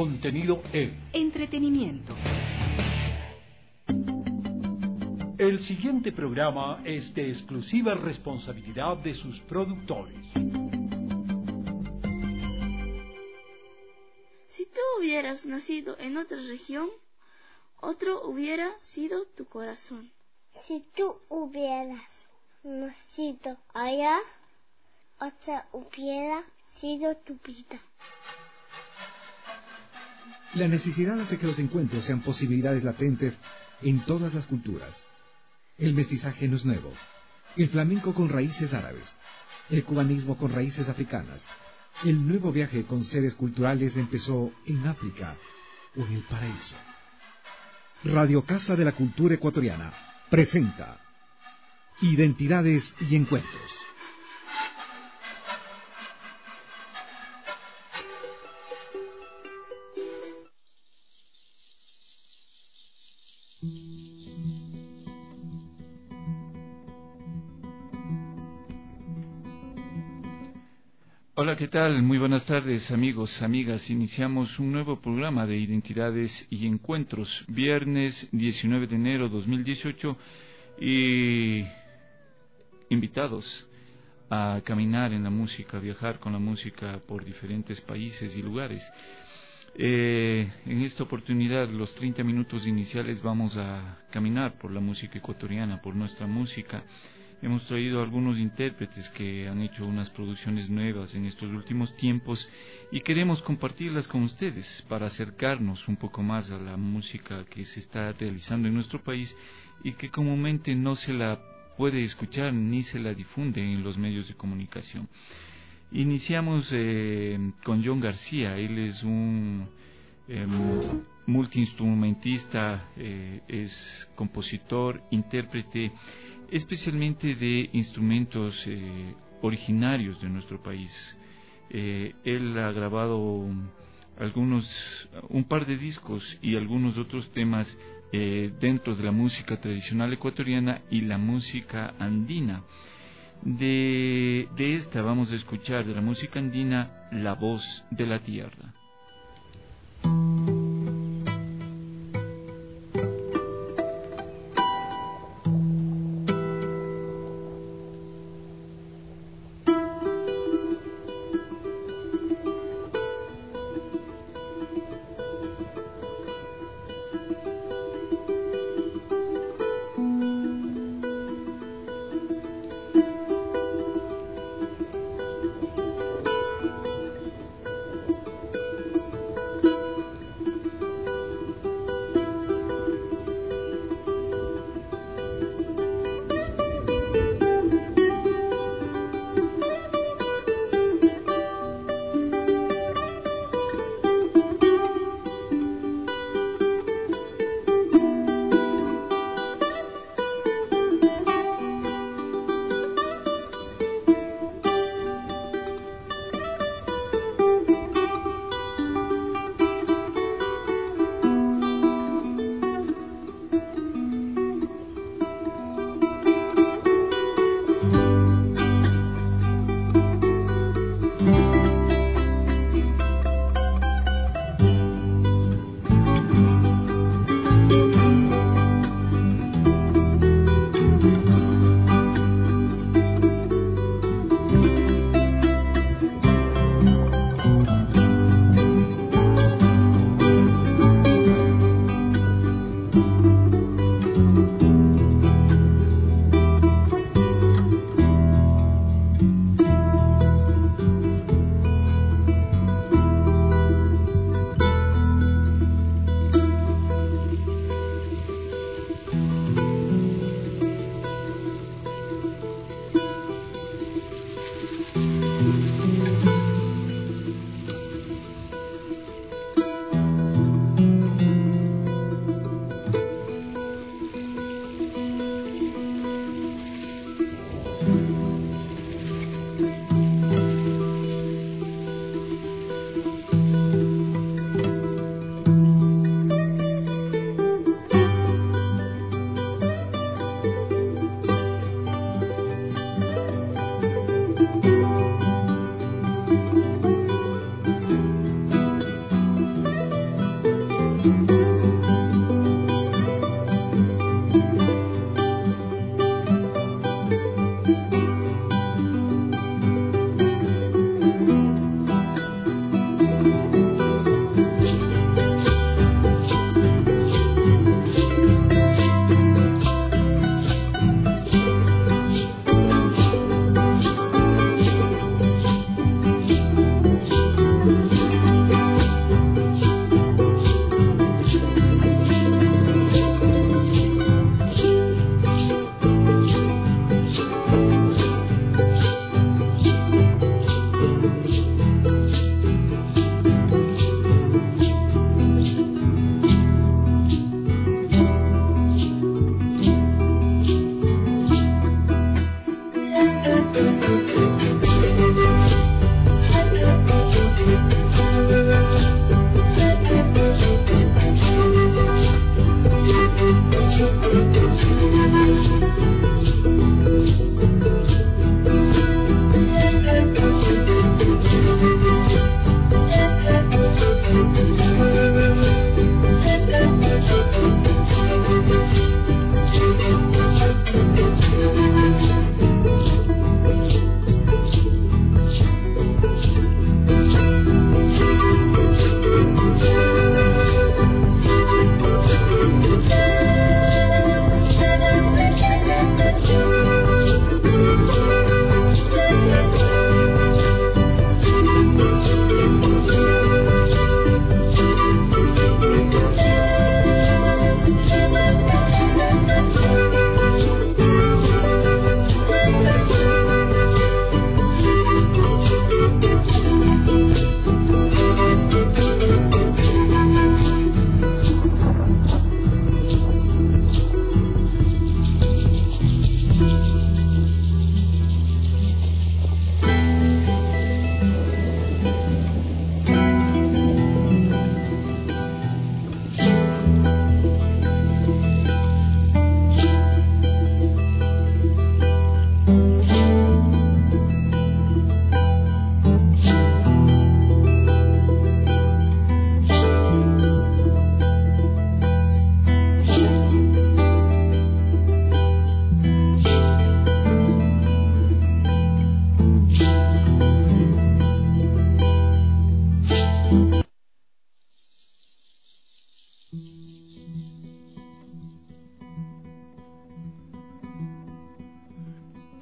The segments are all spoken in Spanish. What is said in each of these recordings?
contenido E. Entretenimiento. El siguiente programa es de exclusiva responsabilidad de sus productores. Si tú hubieras nacido en otra región, otro hubiera sido tu corazón. Si tú hubieras nacido allá, otra hubiera sido tu vida. La necesidad hace que los encuentros sean posibilidades latentes en todas las culturas. El mestizaje no es nuevo. El flamenco con raíces árabes. El cubanismo con raíces africanas. El nuevo viaje con sedes culturales empezó en África o en el paraíso. Radio Casa de la Cultura Ecuatoriana presenta Identidades y Encuentros. Hola, ¿qué tal? Muy buenas tardes, amigos, amigas. Iniciamos un nuevo programa de Identidades y Encuentros, viernes 19 de enero 2018, y invitados a caminar en la música, a viajar con la música por diferentes países y lugares. En esta oportunidad, los 30 minutos iniciales, vamos a caminar por la música ecuatoriana, por nuestra música. Hemos traído algunos intérpretes que han hecho unas producciones nuevas en estos últimos tiempos y queremos compartirlas con ustedes para acercarnos un poco más a la música que se está realizando en nuestro país y que comúnmente no se la puede escuchar ni se la difunde en los medios de comunicación. Iniciamos con John García. Él es un multiinstrumentista, es compositor, intérprete, especialmente de instrumentos originarios de nuestro país. Él ha grabado un par de discos y algunos otros temas dentro de la música tradicional ecuatoriana y la música andina. De esta vamos a escuchar, de la música andina, La Voz de la Tierra.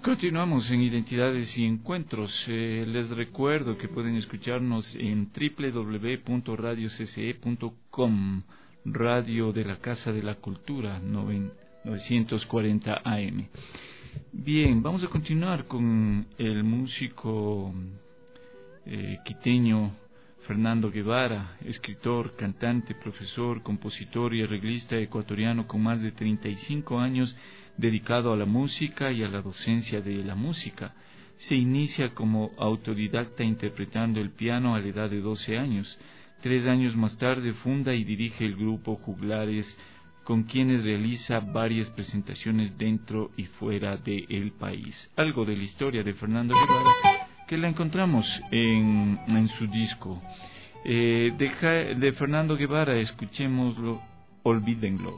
Continuamos en Identidades y Encuentros. Les recuerdo que pueden escucharnos en www.radiocce.com, Radio de la Casa de la Cultura, 940 AM. Bien, vamos a continuar con el músico quiteño Fernando Guevara, escritor, cantante, profesor, compositor y arreglista ecuatoriano con más de 35 años dedicado a la música y a la docencia de la música. Se inicia como autodidacta interpretando el piano a la edad de 12 años. 3 años más tarde funda y dirige el grupo Juglares, con quienes realiza varias presentaciones dentro y fuera del país. Algo de la historia de Fernando Guevara que la encontramos en su disco. De Fernando Guevara escuchémoslo, Olvídenlo.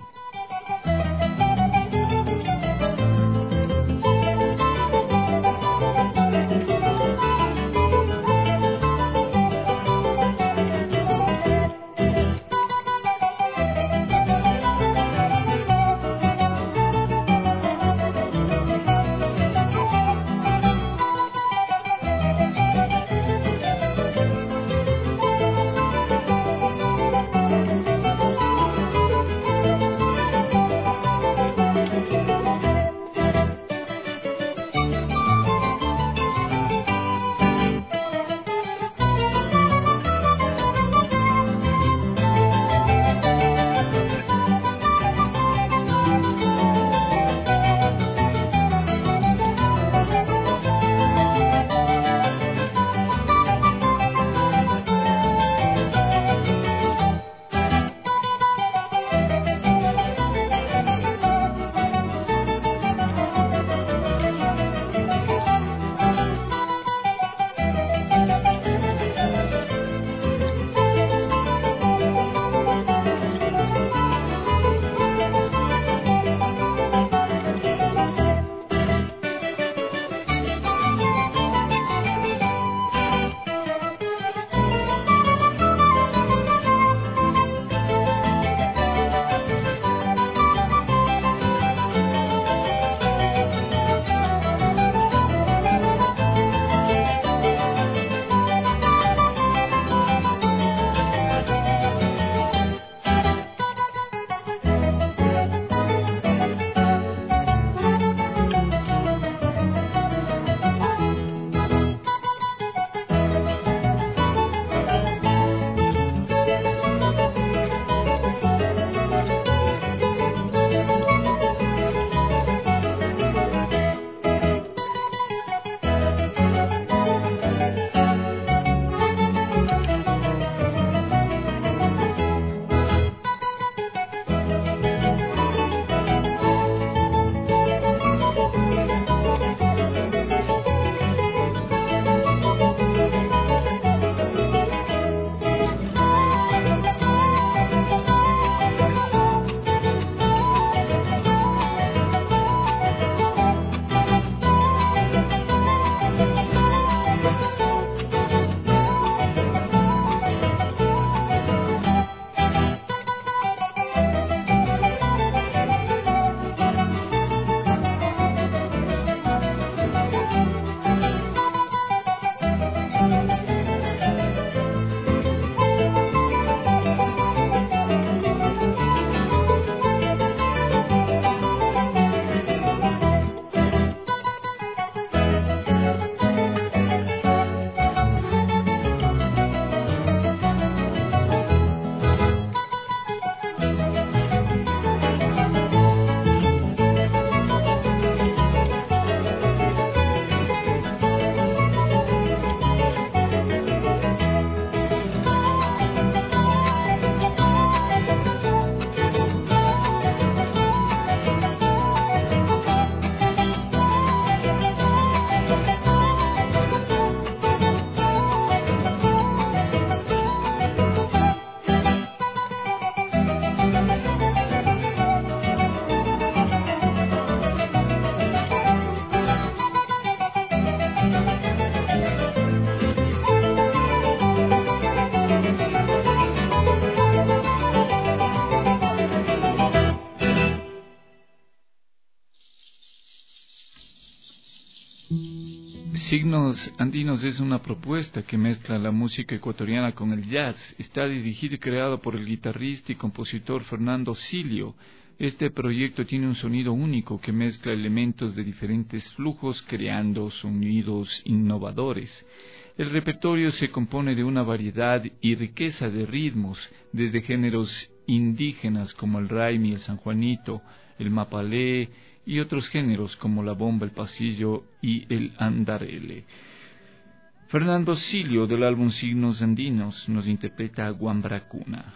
Signos Andinos es una propuesta que mezcla la música ecuatoriana con el jazz. Está dirigido y creado por el guitarrista y compositor Fernando Silio. Este proyecto tiene un sonido único que mezcla elementos de diferentes flujos, creando sonidos innovadores. El repertorio se compone de una variedad y riqueza de ritmos, desde géneros indígenas como el raimi, el sanjuanito, el mapalé y otros géneros como la bomba, el pasillo y el andarele. Fernando Silio, del álbum Signos Andinos, nos interpreta Guambracuna.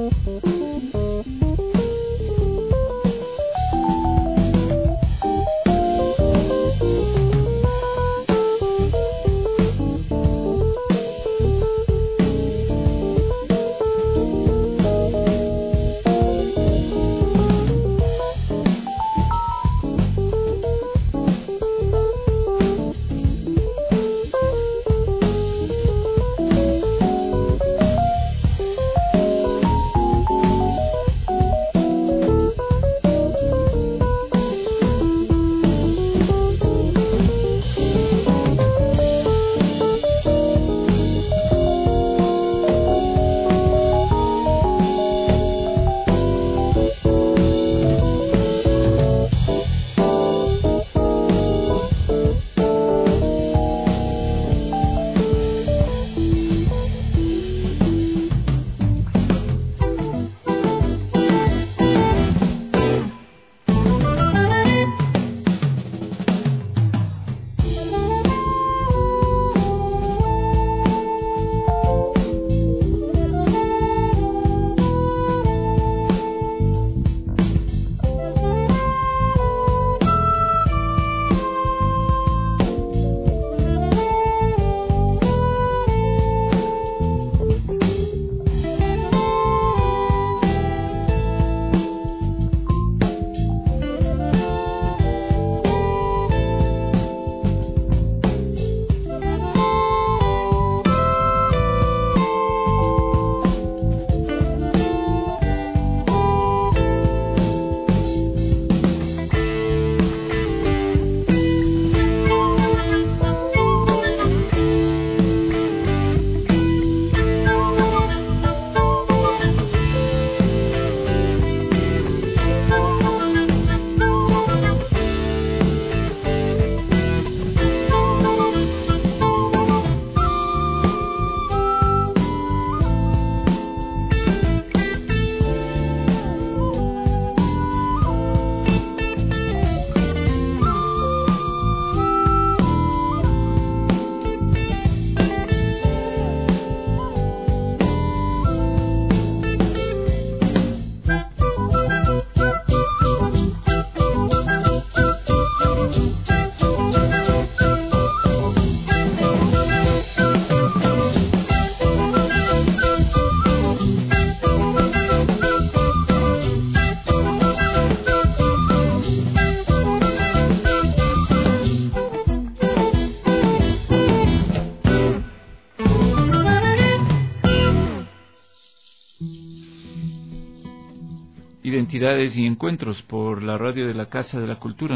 Identidades y encuentros por la radio de la Casa de la Cultura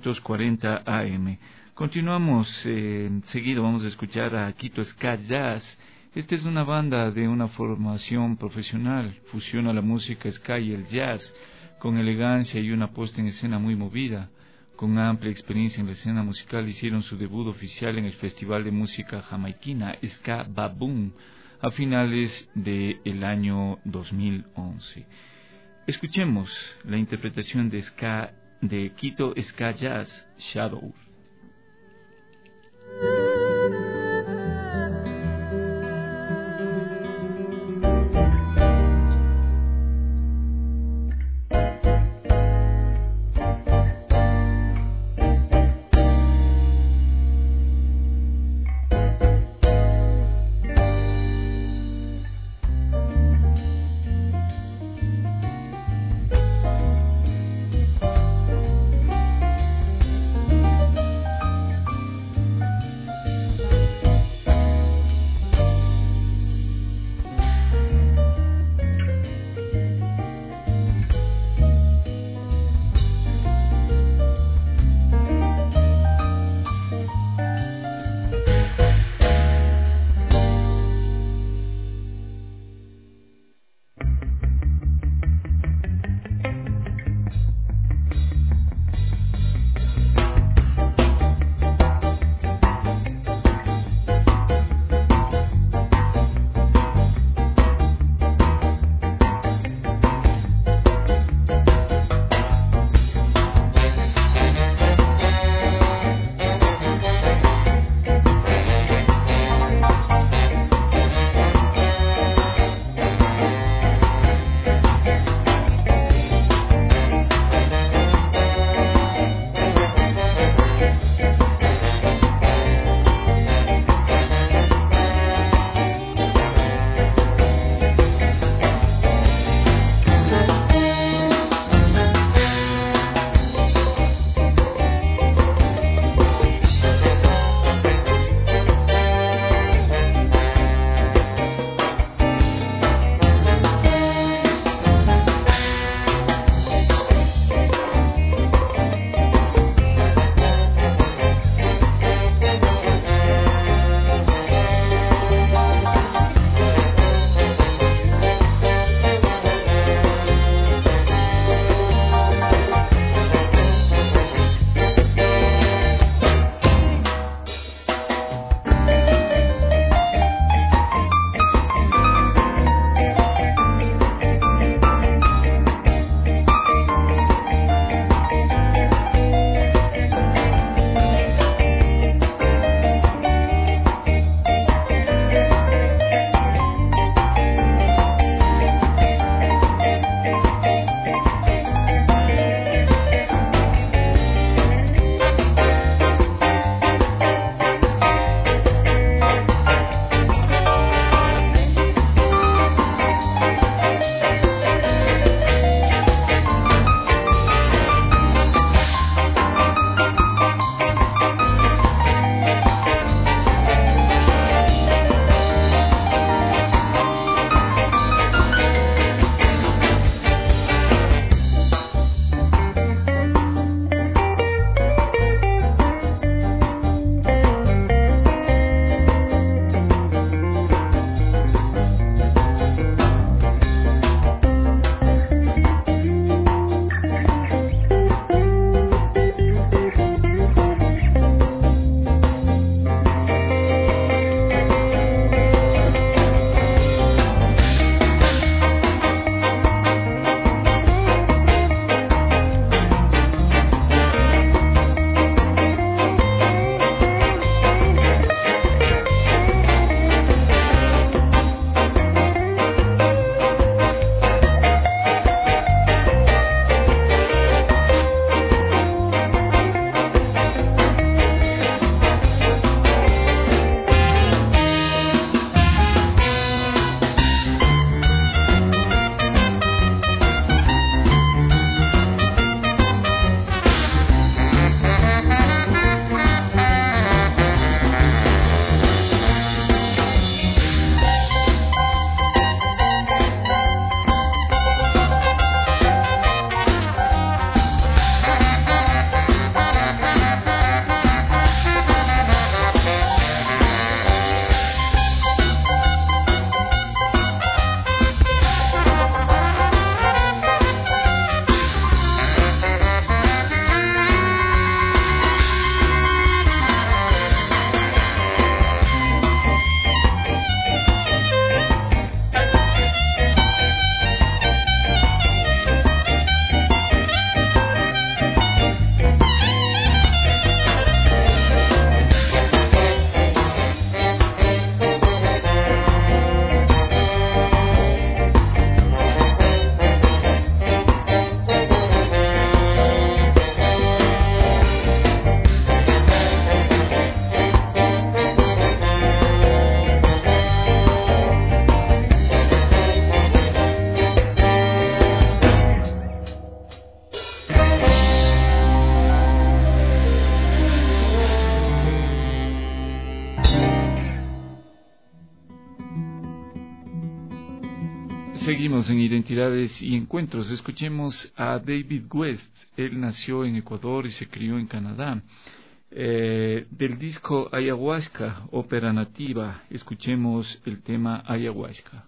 940 AM. Continuamos seguido, vamos a escuchar a Quito Ska Jazz. Esta es una banda de una formación profesional, fusiona la música ska y el jazz con elegancia y una puesta en escena muy movida. Con amplia experiencia en la escena musical, hicieron su debut oficial en el Festival de Música Jamaiquina Ska Baboom a finales del año 2011. Escuchemos la interpretación de ska de Quito Ska Jazz, Shadow. Seguimos en Identidades y Encuentros. Escuchemos a David West. Él nació en Ecuador y se crió en Canadá. Del disco Ayahuasca, ópera nativa, escuchemos el tema Ayahuasca.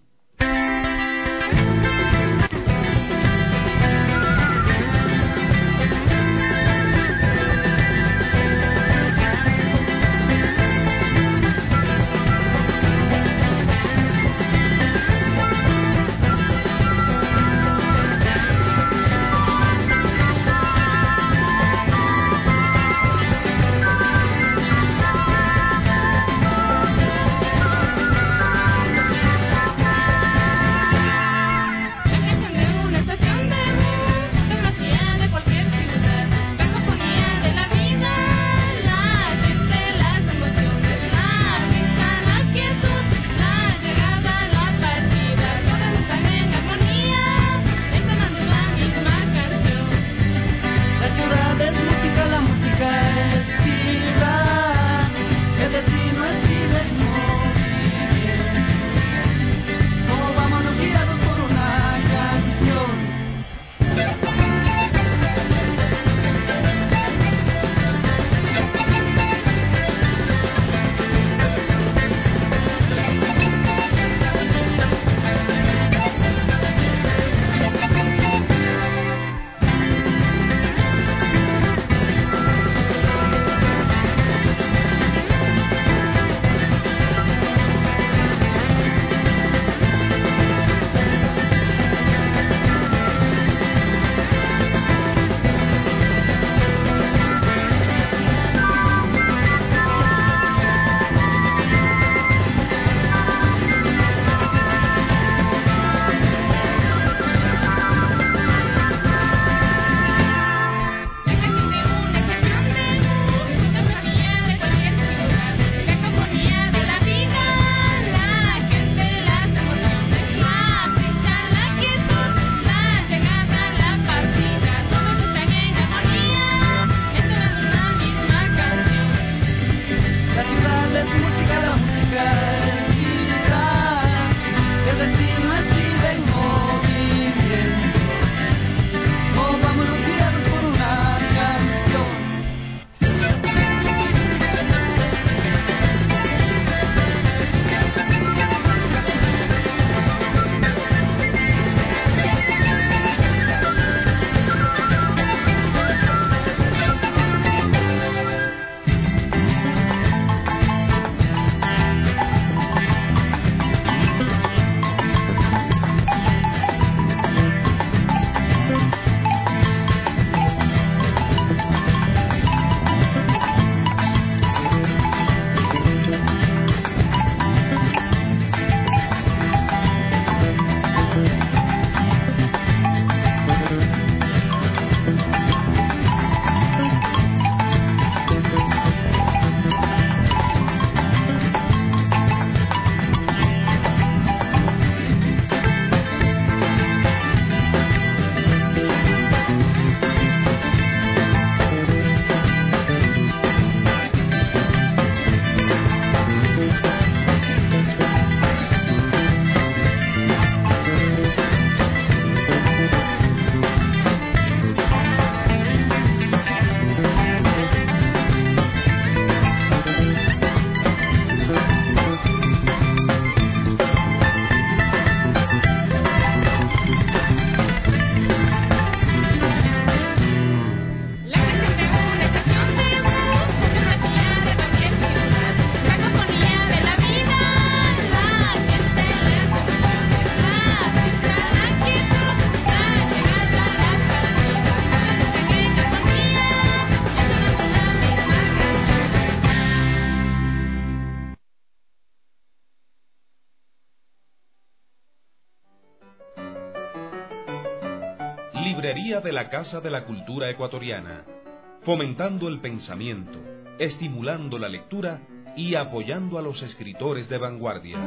Librería de la Casa de la Cultura Ecuatoriana, fomentando el pensamiento, estimulando la lectura y apoyando a los escritores de vanguardia.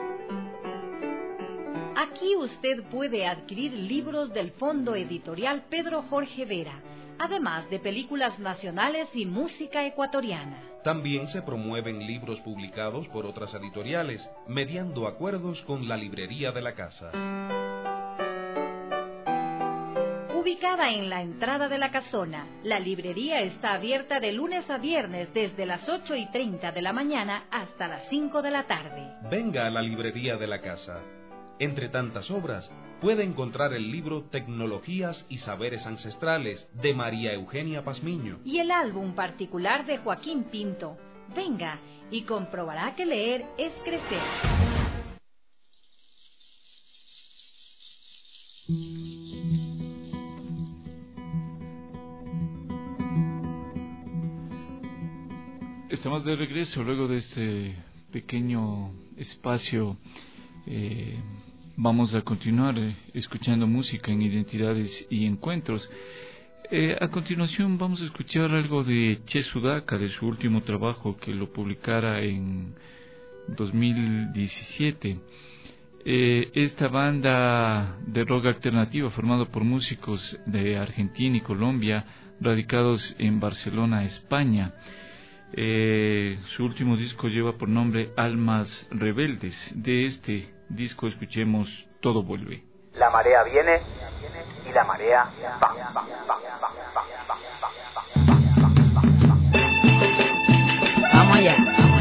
Aquí usted puede adquirir libros del Fondo Editorial Pedro Jorge Vera, además de películas nacionales y música ecuatoriana. También se promueven libros publicados por otras editoriales, mediando acuerdos con la librería de la casa. Ubicada en la entrada de la casona, la librería está abierta de lunes a viernes desde las 8:30 de la mañana hasta las 5 de la tarde. Venga a la librería de la casa. Entre tantas obras, puede encontrar el libro Tecnologías y Saberes Ancestrales de María Eugenia Pazmiño y el álbum particular de Joaquín Pinto. Venga y comprobará que leer es crecer. Estamos de regreso luego de este pequeño espacio. Vamos a continuar escuchando música en Identidades y Encuentros. A continuación vamos a escuchar algo de Che Sudaca, de su último trabajo que lo publicara en 2017. Esta banda de rock alternativo formada por músicos de Argentina y Colombia radicados en Barcelona, España. Su último disco lleva por nombre Almas Rebeldes. De este disco escuchemos Todo Vuelve. La marea viene y la marea va. Vamos allá.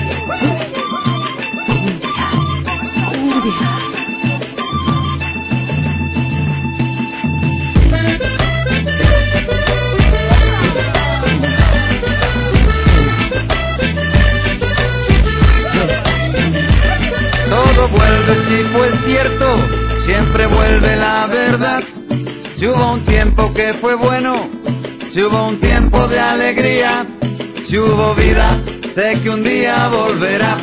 Todo vuelve, si fue cierto, siempre vuelve la verdad. Si hubo un tiempo que fue bueno, si hubo un tiempo de alegría, si hubo vida, sé que un día volverá.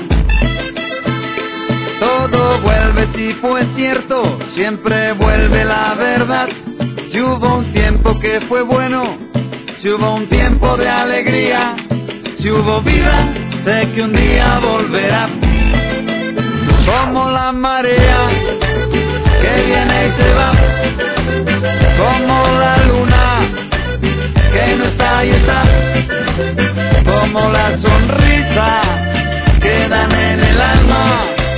Todo vuelve, si fue cierto, siempre vuelve la verdad. Si hubo un tiempo que fue bueno, si hubo un tiempo de alegría, si hubo vida, sé que un día volverá. Como la marea que viene y se va, como la luna que no está y está, como la sonrisa que dan en el alma,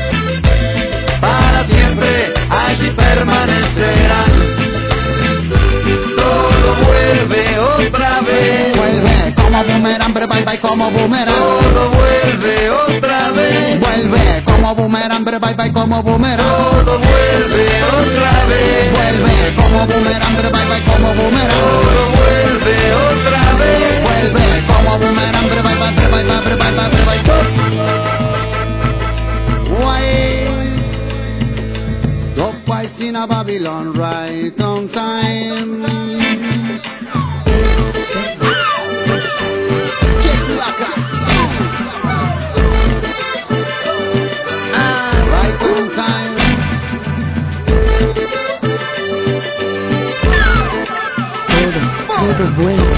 para siempre allí permanecerán. Todo vuelve otra vez, Vuelve como boomerang, bye bye como boomerang. todo vuelve otra vez, Vuelve como boomerang, bye bye como boomerang. todo vuelve otra vez, Vuelve como boomerang, bye bye como boomerang. todo vuelve otra vez. Vuelve como boomerang, bye bye. Why? Stop by Sina Babylon right on time. Right on time. Todo vuelve.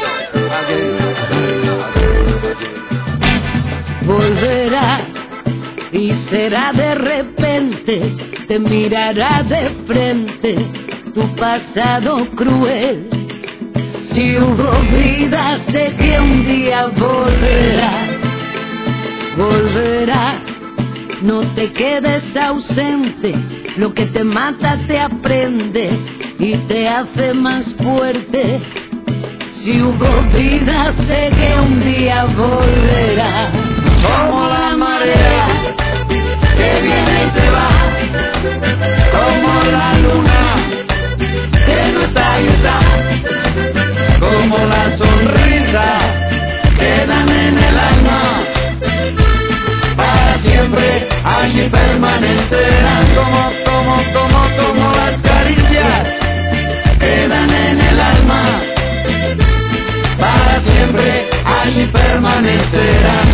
Volverá y será de repente, te mirará de frente tu pasado cruel. Si hubo vida, sé que un día volverá. No te quedes ausente, lo que te mata te aprende y te hace más fuerte. Si hubo vida, sé que un día volverá. Como la marea que viene y se va, como la luna que no está y está, como la sonrisa que dan en el alma, para siempre allí permanecerán. Como las caricias que dan en el alma, para siempre allí permanecerán.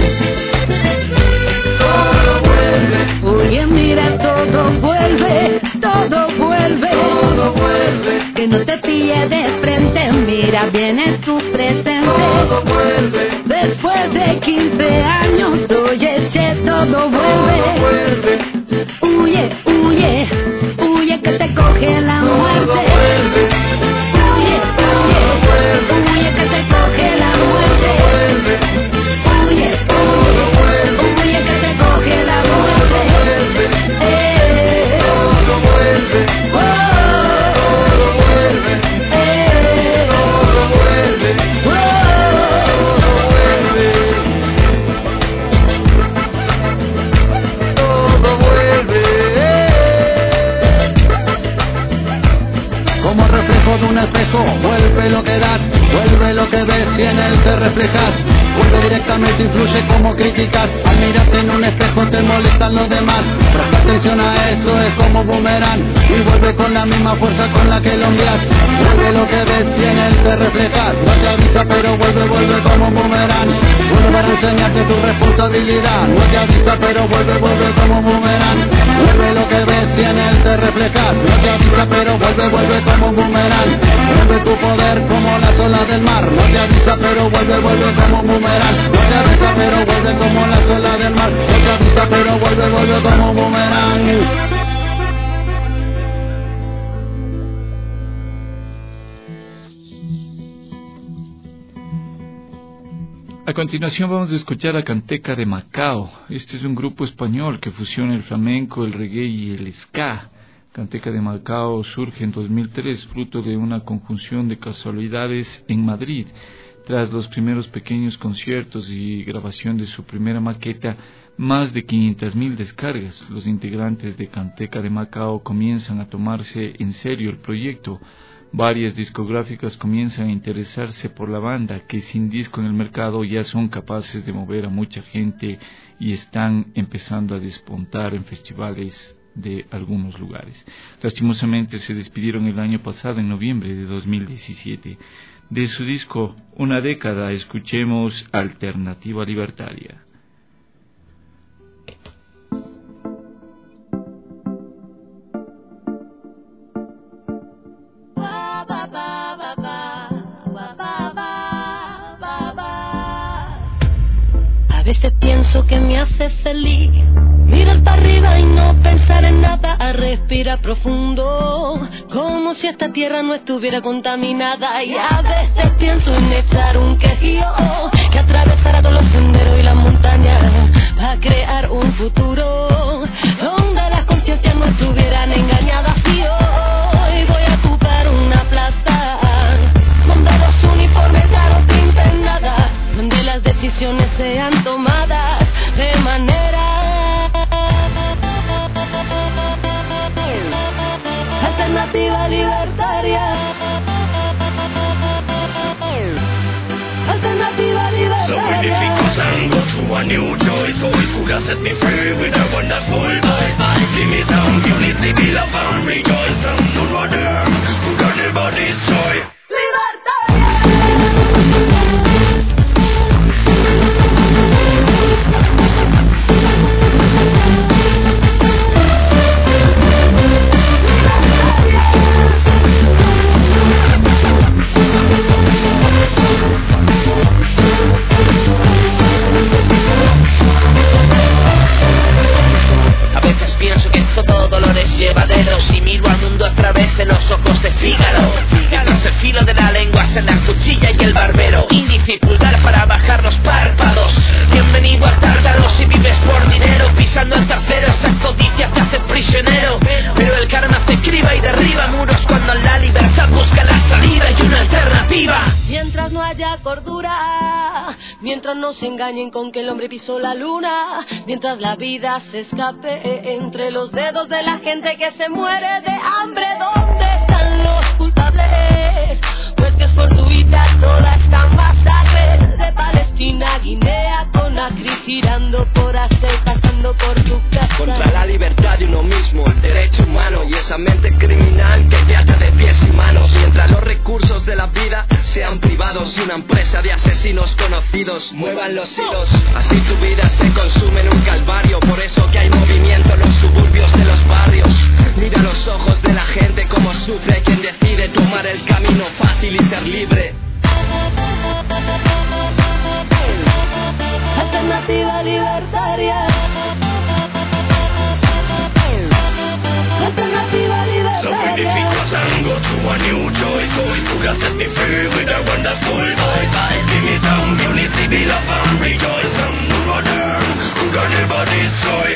Todo vuelve. Oye, mira, todo vuelve. Todo vuelve. Que no te pille de frente, mira, viene tu presente. Todo vuelve. Después de 15 años, oye, che, todo vuelve. Huye, que te coge la muerte. Todo vuelve. Huye, que te coge la muerte. Huye, que te coge la muerte. Todo vuelve. Oh, Todo vuelve. en un espejo, vuelve lo que das, vuelve lo que ves y en él te reflejas. Vuelve directamente, influye como criticas. Al mirarte en un espejo te molestan los demás. Presta atención a eso, es como boomerang. Y vuelve con la misma fuerza con la que lo envías. Vuelve lo que ves y en él te reflejas. No te avisa pero vuelve como boomerang. Vuelve a enseñarte tu responsabilidad. No te avisa pero vuelve como boomerang. Vuelve lo que ves y en él te reflejas. No te avisa pero vuelve como boomerang. Vuelve tu poder como las olas del mar. No te avisa pero vuelve como boomerang. No te avisa pero vuelve como las olas del mar. No te avisa pero vuelve como boomerang. A continuación vamos a escuchar a Canteca de Macao. Este es un grupo español que fusiona el flamenco, el reggae y el ska. Canteca de Macao surge en 2003, fruto de una conjunción de casualidades en Madrid. Tras los primeros pequeños conciertos y grabación de su primera maqueta, más de 500,000 descargas, los integrantes de Canteca de Macao comienzan a tomarse en serio el proyecto. Varias discográficas comienzan a interesarse por la banda, que sin disco en el mercado ya son capaces de mover a mucha gente y están empezando a despuntar en festivales de algunos lugares. Lastimosamente se despidieron el año pasado, en noviembre de 2017. De su disco Una década escuchemos Alternativa Libertaria. A veces pienso que me hace feliz mirar para arriba y no pensar en nada, a respirar profundo, como si esta tierra no estuviera contaminada. Y a veces pienso en echar un quejío que atravesara todos los senderos y las montañas para crear un futuro donde las conciencias no estuvieran engañadas. Y hoy voy a ocupar una plaza donde los uniformes ya no pinten nada, donde las decisiones sean tomadas de manera alternativa libertaria. Alternativa libertaria. So if it goes and go to a new choice, so it could have set me free with a wonderful vibe. Give me some unity, be love and rejoice, and none of them who got never destroy. Llevaderos y miro al mundo a través de los ojos de Fígaro. Mientras el filo de la lengua es en la cuchilla y el barbero, índice y pulgar para bajar los párpados. Bienvenido al tártaro si vives por dinero, pisando el tercero, esa codicia te hace prisionero. Pero el karma te criba y derriba muros cuando la libertad busca la salida y una alternativa. Mientras no haya cordura, mientras no se engañen con que el hombre pisó la luna, mientras la vida se escape entre los dedos de la gente que se muere de hambre, ¿dónde están los culpables? Pues que es fortuita toda esta masacre, de Palestina a Guinea, Conakry, girando por hacer, pasando por tu casa. Contra la libertad de uno mismo, el derecho humano y esa mente criminal que te ata de pies y manos. Mientras los recursos de la vida sean privados y una empresa de asesinos conocidos muevan los hilos. Así tu vida se consume en un calvario, por eso que hay movimiento en los suburbios de los barrios. Mira los ojos de la gente como sufre quien decide tomar el camino fácil y ser libre. Alternativa libertaria. Alternativa libertaria. So when the feet goes and go to a new choice, so it could have set me free with a wonderful vibe. Give me some unity, be love and rejoice, and none of them who got never destroy.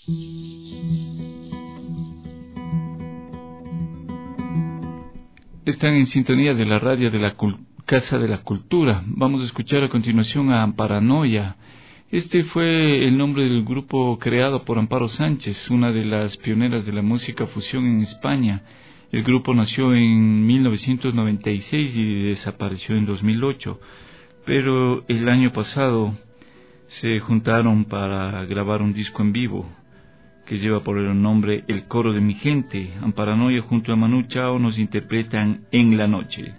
Están en sintonía de la radio de la Casa de la Cultura. Vamos a escuchar a continuación a Amparanoia. Este fue el nombre del grupo creado por Amparo Sánchez, una de las pioneras de la música fusión en España. El grupo nació en 1996 y desapareció en 2008, pero el año pasado se juntaron para grabar un disco en vivo que lleva por el nombre El Coro de mi Gente. Amparanoia junto a Manu Chao nos interpretan En la Noche.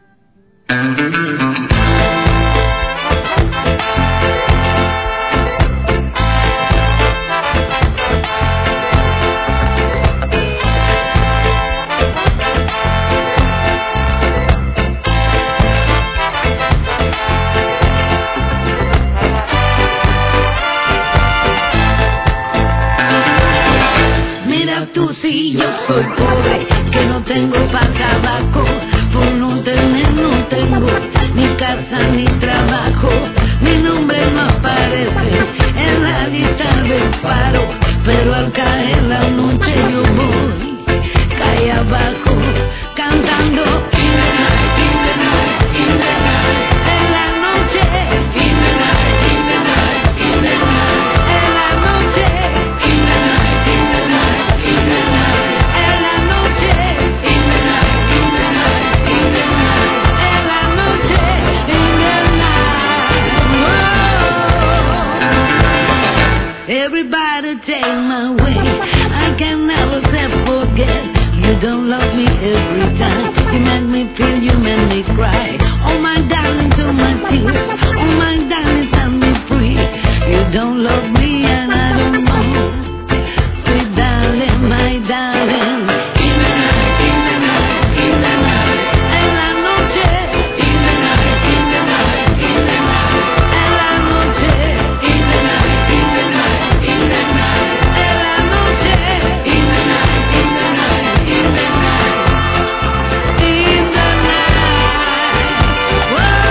Tú sí, yo soy pobre, que no tengo pa' tabaco, por no tener no tengo ni casa ni trabajo, mi nombre no aparece en la lista del paro, pero al caer la noche yo voy calle abajo, cantando in the night, in the night, in the night, en la noche, in the night, in the night, in the night, en la noche, in the night, in the night. Everybody take my way, I can never forget. You don't love me every time, you make me feel, you make me cry. Oh my darling, to my tears, oh my darling, set me free. You don't love me and I don't know. Sweet darling, my darling. In the night, in the night, in the night. En la noche, in the night, in the night, in the night. En la noche, in the night, in the night, in the night. En la noche, in the night, in the night, in the night. In the night.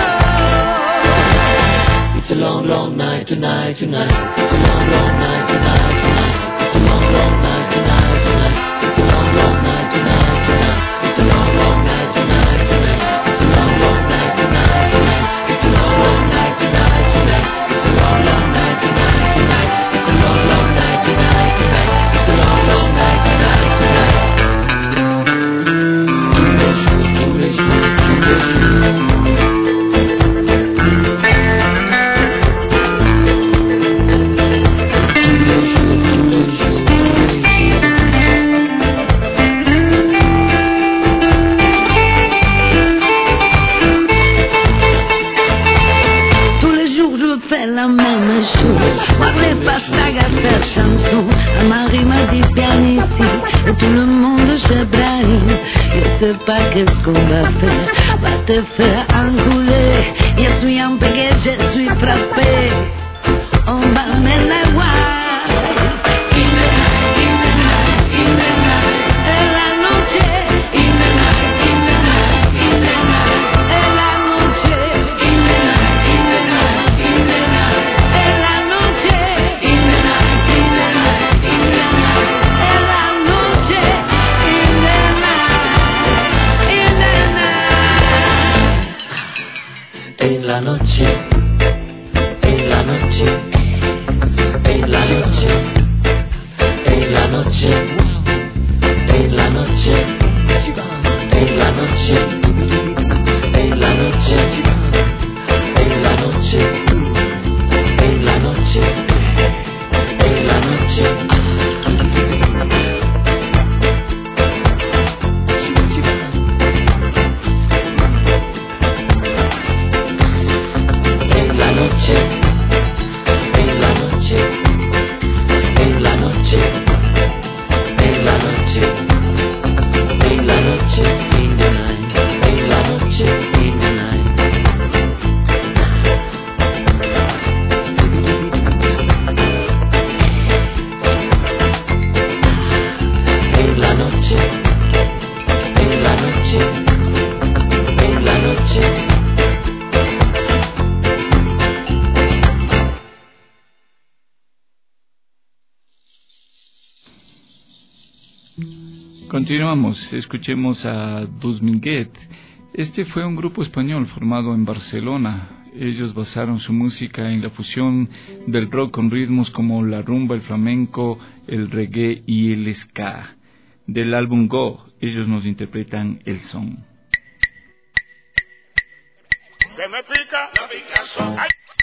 Whoa. It's a long, long night tonight, tonight. It's a long, long night tonight, tonight. It's a long, long night tonight, tonight. It's a long, long night tonight, tonight. It's a long, long night tonight, tonight. It's a long, long night tonight, tonight. It's a long, long night tonight, tonight. It's a long, long night tonight, tonight. It's a long, long night tonight, tonight. It's a long, long night tonight, tonight. La même chose, moi les pastagas à faire chanson. Un mari m'a dit viens ici, et tout le monde se braille. Je sais pas qu'est-ce qu'on va faire, va te faire enrouler. Je suis un pégué, je suis frappé, on va me la voir. In the night, in the night, in the night. En la noche, in the night, in the night, in the night. En la noche, in the night, in the night, in the night. En la noche, in the night, in the night, in the night. En la noche, in the night, in the night. En la noche, en la noche, en la noche. Continuamos, escuchemos a Dusminguet. Este fue un grupo español formado en Barcelona. Ellos basaron su música en la fusión del rock con ritmos como la rumba, el flamenco, el reggae y el ska. Del álbum Go, ellos nos interpretan El Son. Que me pica la picazón.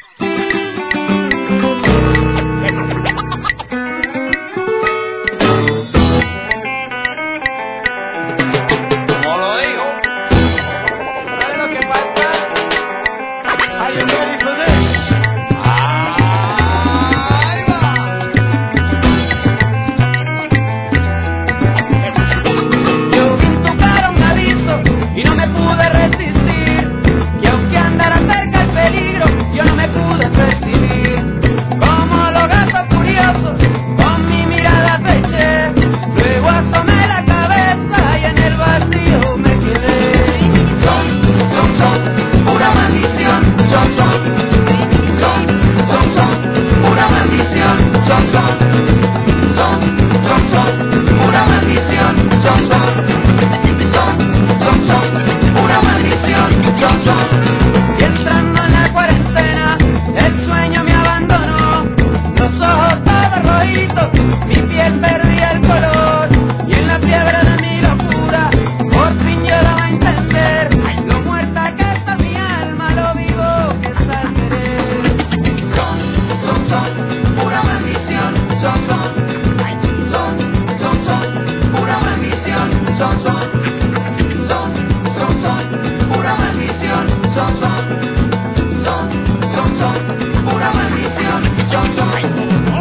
Como lo dijo, ¿sabes lo que pasa? Are you ready for this? Ahí va. Yo vi tu cara un aviso y no me pude resistir. Y aunque andara cerca el peligro, yo no me pude percibir. Como los gatos curiosos, con mi mirada te eché. Luego asomé la cabeza y en el vacío me quedé. Son, pura maldición. Son, pura maldición. Son, pura maldición. Son, pura maldición. Y entrando en la cuarentena, el sueño me abandonó. Los ojos todos rojitos, mi piel perdía el color. Y en la fiebre de mi locura, por fin yo daba a entender lo muerta que está mi alma, lo vivo que está el querer. Son, pura maldición. Son, pura maldición. Son, pura maldición. Son, pura maldición.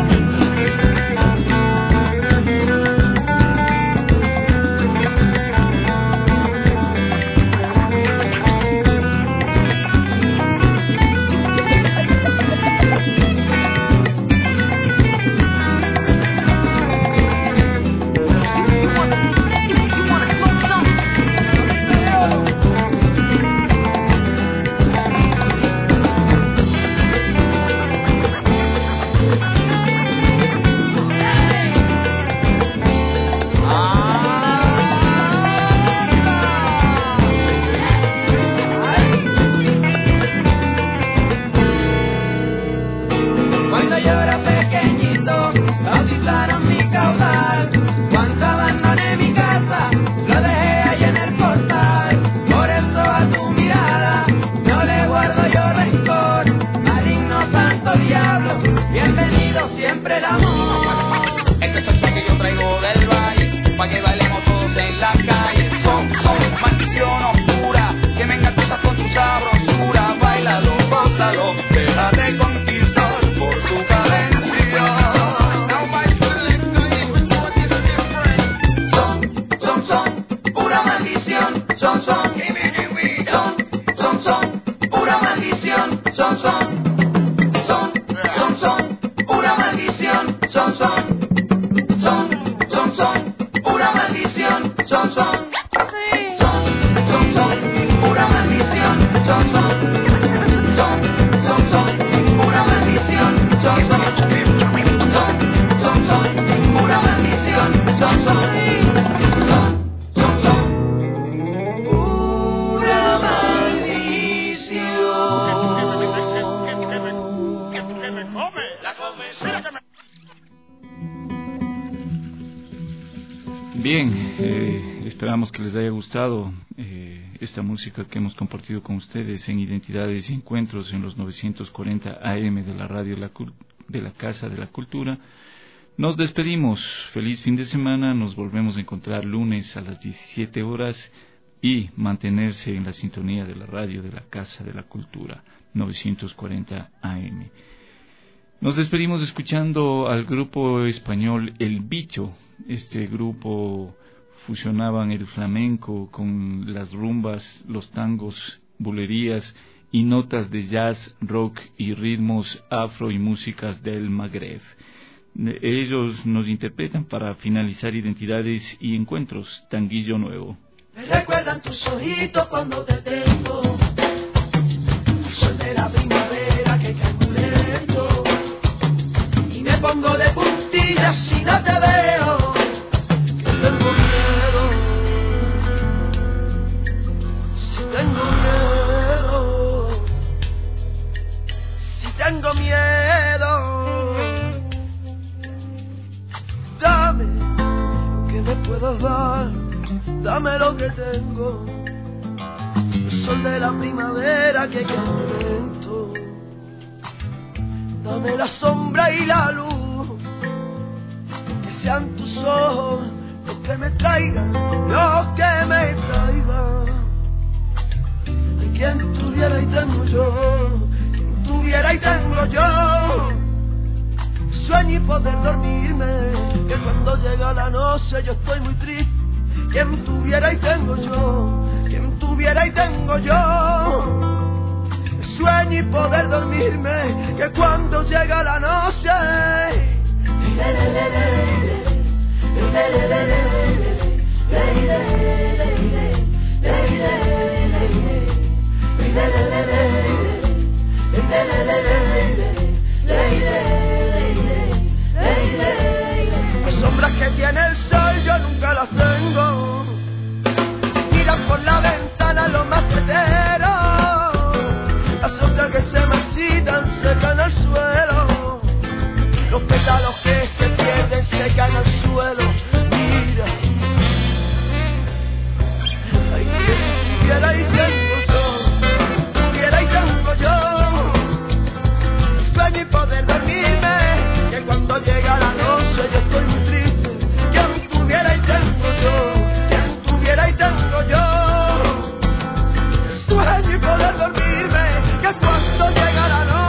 Cuando yo era pequeñito, bautizaron mi caudal. Cuando abandoné mi casa, lo dejé ahí en el portal. Por eso a tu mirada no le guardo yo rencor. Maligno santo diablo, bienvenido siempre el amor. Este es el son que yo traigo del valle, pa' que bailemos todos en la calle. Son, maldición oscura, que me engatusas con tu sabrosura. Báilalo, gózalo, déjate conquistar por tu cadencia. Son, pura maldición. Son, pura maldición. Son, pura maldición. Son, pura maldición. Son, pura maldición. Pura maldición. Pura maldición. Bien, esperamos que les haya gustado esta música que hemos compartido con ustedes en Identidades y Encuentros en los 940 AM de la radio de la Casa de la Cultura. Nos despedimos, feliz fin de semana, nos volvemos a encontrar lunes a las 17 horas y mantenerse en la sintonía de la radio de la Casa de la Cultura, 940 AM. Nos despedimos escuchando al grupo español El Bicho. Este grupo fusionaban el flamenco con las rumbas, los tangos, bulerías y notas de jazz, rock y ritmos afro y músicas del Magreb. Ellos nos interpretan para finalizar Identidades y Encuentros, Tanguillo Nuevo. Me recuerdan tus ojitos cuando te tengo, el sol de la primavera que cae muy lento, y me pongo de puntillas si no te veo, que puedas dar, dame lo que tengo, el sol de la primavera que queda lento. Dame la sombra y la luz, que sean tus ojos los que me traigan, los que me traigan. Hay quien tuviera y tengo yo, quien tuviera y tengo yo. Sueño y poder dormirme, que cuando llega la noche yo estoy muy triste. Quien tuviera y tengo yo, quien tuviera y tengo yo. Sueño y poder dormirme, que cuando llega la noche las sombras que tiene el sol yo nunca las tengo. Miran por la ventana los macreteros, que se marchitan, secan al suelo, los pétalos que se pierden secan al suelo. Mira, ay, que tuviera y tengo yo, tuviera y tengo yo. Sueño y poder dormirme, que cuando llega la noche yo estoy muy triste. Quien tuviera y tengo yo, quien tuviera y tengo yo. Sueño y poder dormirme, que cuando llega la noche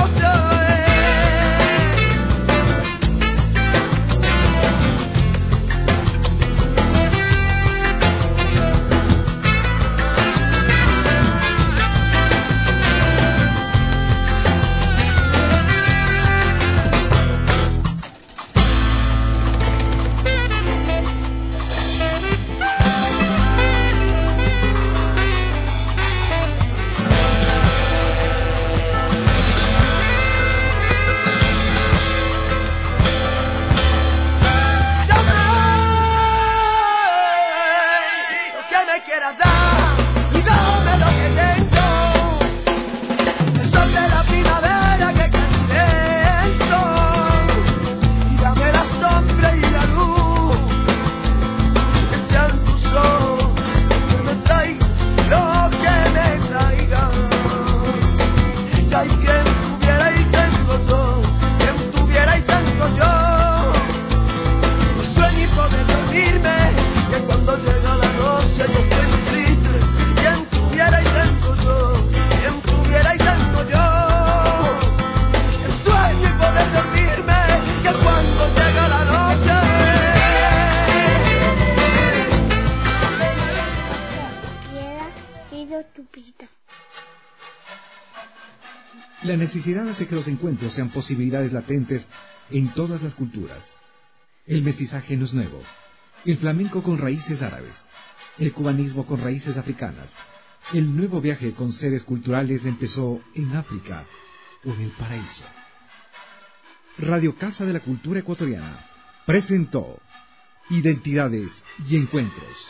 La necesidad hace que los encuentros sean posibilidades latentes en todas las culturas. El mestizaje no es nuevo. El flamenco con raíces árabes. El cubanismo con raíces africanas. El nuevo viaje con seres culturales empezó en África o en el paraíso. Radio Casa de la Cultura Ecuatoriana presentó Identidades y Encuentros.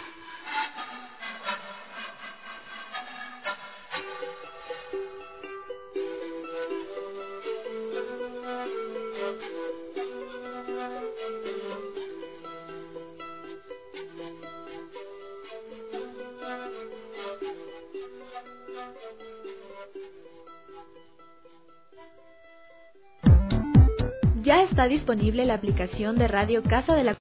Ya está disponible la aplicación de Radio Casa de la